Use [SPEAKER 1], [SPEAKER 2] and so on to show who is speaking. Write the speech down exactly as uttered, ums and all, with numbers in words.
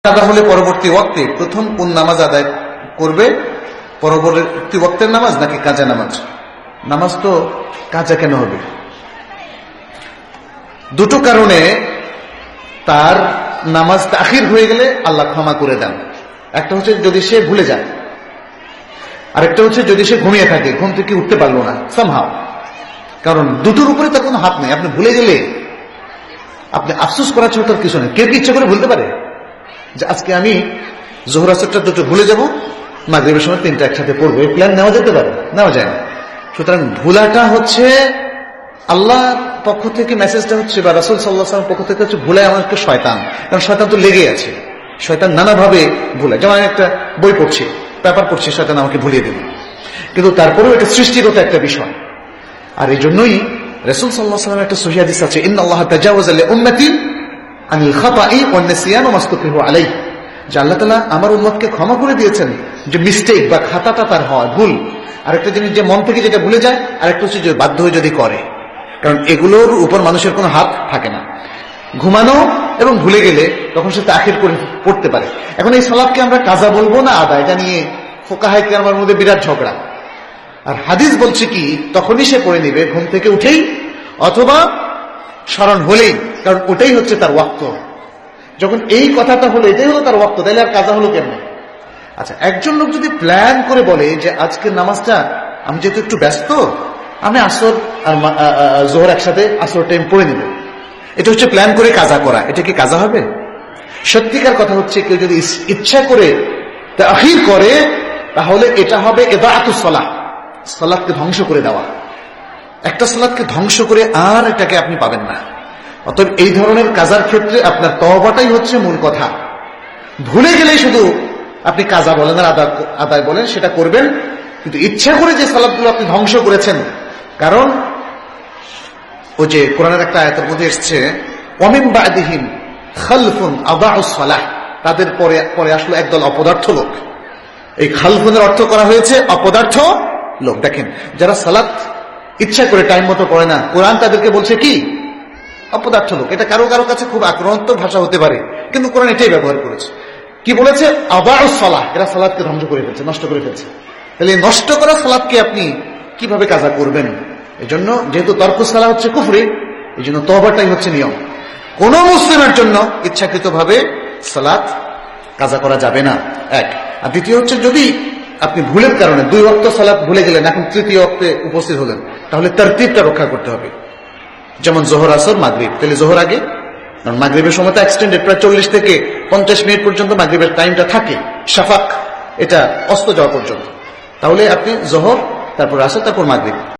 [SPEAKER 1] কাজা হলে পরবর্তী ওয়াক্তে প্রথম কোন নামাজ আদায় করবে? পরবর্তী ওয়াক্তের নামাজ নাকি কাজা নামাজ? নামাজ তো কাজা কেন হবে? দুটো কারণে তার নামাজ তাখির হয়ে গেলে আল্লাহ ক্ষমা করে দেন। একটা হচ্ছে যদি সে ভুলে যায়, আরেকটা হচ্ছে যদি সে ঘুমিয়ে থাকে, ঘুম থেকে উঠতে পারলো না সামহাও। কারণ দুটোর উপরে তার কোনো হাত নেই। আপনি ভুলে গেলে আপনি আফসোস করার ছোট কিছু নেই। কেউ কি ইচ্ছা করে ভুলতে পারে যে আজকে আমি জোহর আসরটা দুটো ভুলে যাব, মাগরিবের সময় তিনটা একসাথে পড়বো? এই প্ল্যান নেওয়া যেতে পারে? নেওয়া যায় না। সুতরাং ভুলাটা হচ্ছে আল্লাহ পক্ষ থেকে মেসেজটা হচ্ছে, বা রাসূল সাল্লাল্লাহু আলাইহি ওয়াসাল্লাম পক্ষ থেকে হচ্ছে, ভুলে আমাকে শয়তান। কারণ শয়তান তো লেগে আছে, শয়তান নানাভাবে ভুলে। যেমন আমি একটা বই পড়ছি, পেপার পড়ছি, শয়তান আমাকে ভুলিয়ে দেবে। কিন্তু তারপরেও এটা সৃষ্টিগত একটা বিষয়। আর এই জন্যই রাসূল সাল্লাল্লাহু আলাইহি ওয়াসাল্লামের একটা সহিহ হাদিস আছে, ইন্নাল্লাহা তাজাওয়াজা লিউম্মতি আনিল খাতাই ওয়ান নিসিয়ান ওয়া মাসতুকরিহু আলাইহি, যে আল্লাহ তাআলা আমার উম্মতকে ক্ষমা করে দিয়েছেন যে মিস্টেক বা খাতাটা তার হয়, ভুল। আরেকটা জিনিস যে মন থেকে যেটা ভুলে যায়, আরেকটা হচ্ছে যে বাধ্য হয়ে যদি করে। কারণ এগুলোর উপর মানুষের কোনো হাত থাকে না। ঘুমানো এবং ভুলে গেলে তখন সে তাখির করে পড়তে পারে। এখন এই সালাতকে আমরা কাজা বলবো না আদা, এটা নিয়ে ফুকাহায়ে কেরামের মধ্যে বিরাট ঝগড়া। আর হাদিস বলছে কি, তখনই সে পড়ে নিবে, ঘুম থেকে উঠেই অথবা স্মরণ হলেই, কারণ ওটাই হচ্ছে তার ওয়াক্ত। যখন এই কথাটা হলো, এটাই হলো তার ওয়াক্ত, তাহলে আর কাজা হলো কেমন? আচ্ছা, একজন লোক যদি প্ল্যান করে বলে যে আজকের নামাজটা আমি যেহেতু একটু ব্যস্ত, আমি আসর আর জোহর একসাথে আসর টাইম পড়ে নেব, এটা হচ্ছে প্ল্যান করে কাজা করা। এটা কি কাজা হবে? সত্যিকার কথা হচ্ছে, কেউ যদি ইচ্ছা করে তাখির করে, তাহলে এটা হবে ইদাআতুস সালাহ, সালাতকে ধ্বংস করে দেওয়া। একটা সালাতকে ধ্বংস করে আর এটাকে আপনি পাবেন না। অতএব এই ধরনের কাজার ক্ষেত্রে আপনার তওবাটাই হচ্ছে মূল কথা। ভুলে গেলেই শুধু আপনি কাজা বলেন আর আদায় বলেন, সেটা করবেন, কিন্তু ইচ্ছা করে যে সালাতগুলো আপনি ধ্বংস করেছেন। কারণ ও যে কোরআনের একটা আয়াতের মধ্যে এসেছে, ওয়ামিন বা'দিহিম খালফুন আদাউস সালাহ, তাদের পরে পরে আসলো একদল অপদার্থ লোক। এই খালফুনের অর্থ করা হয়েছে অপদার্থ লোক। দেখেন, যারা সালাত ইচ্ছা করে টাইম মতো পড়ে না, কোরআন তাদেরকে বলছে কি? অপদার্থ লোক। এটা কারো কারো কাছে খুব আক্রান্তক ভাষা হতে পারে, কিন্তু কোরআন এটাই ব্যবহার করেছে। কি বলেছে? আদাউস সালাহ, এরা সালাতকে ধ্বংস করে ফেলছে, নষ্ট করে ফেলছে। তাহলে নষ্ট করা সালাতকে আপনি কিভাবে কাজা করবেন? এই জন্য যেহেতু তরকুস সালাহ হচ্ছে কুফরি, এই জন্য তওবাটাই হচ্ছে নিয়ম। কোন মুসলিমের জন্য ইচ্ছাকৃতভাবে সালাত কাজা করা যাবে না, এক। আর দ্বিতীয় হচ্ছে, যদি আপনি ভুলের কারণে দুই ওয়াক্ত সালাত ভুলে গেলেন, এখন তৃতীয় ওয়াক্তে উপস্থিত হলেন, তাহলে তারতিবটা রক্ষা করতে হবে। যেমন জোহর, আসর, মাগরিব, তাহলে জোহর আগে, কারণ মাগরিবের সময় তো এক্সটেন্ডেড, প্রায় চল্লিশ থেকে পঞ্চাশ মিনিট পর্যন্ত মাগরিবের টাইমটা থাকে, শাফাক এটা অস্ত যাওয়া পর্যন্ত। তাহলে আপনি জোহর, তারপর আসর, তারপর মাগরিব।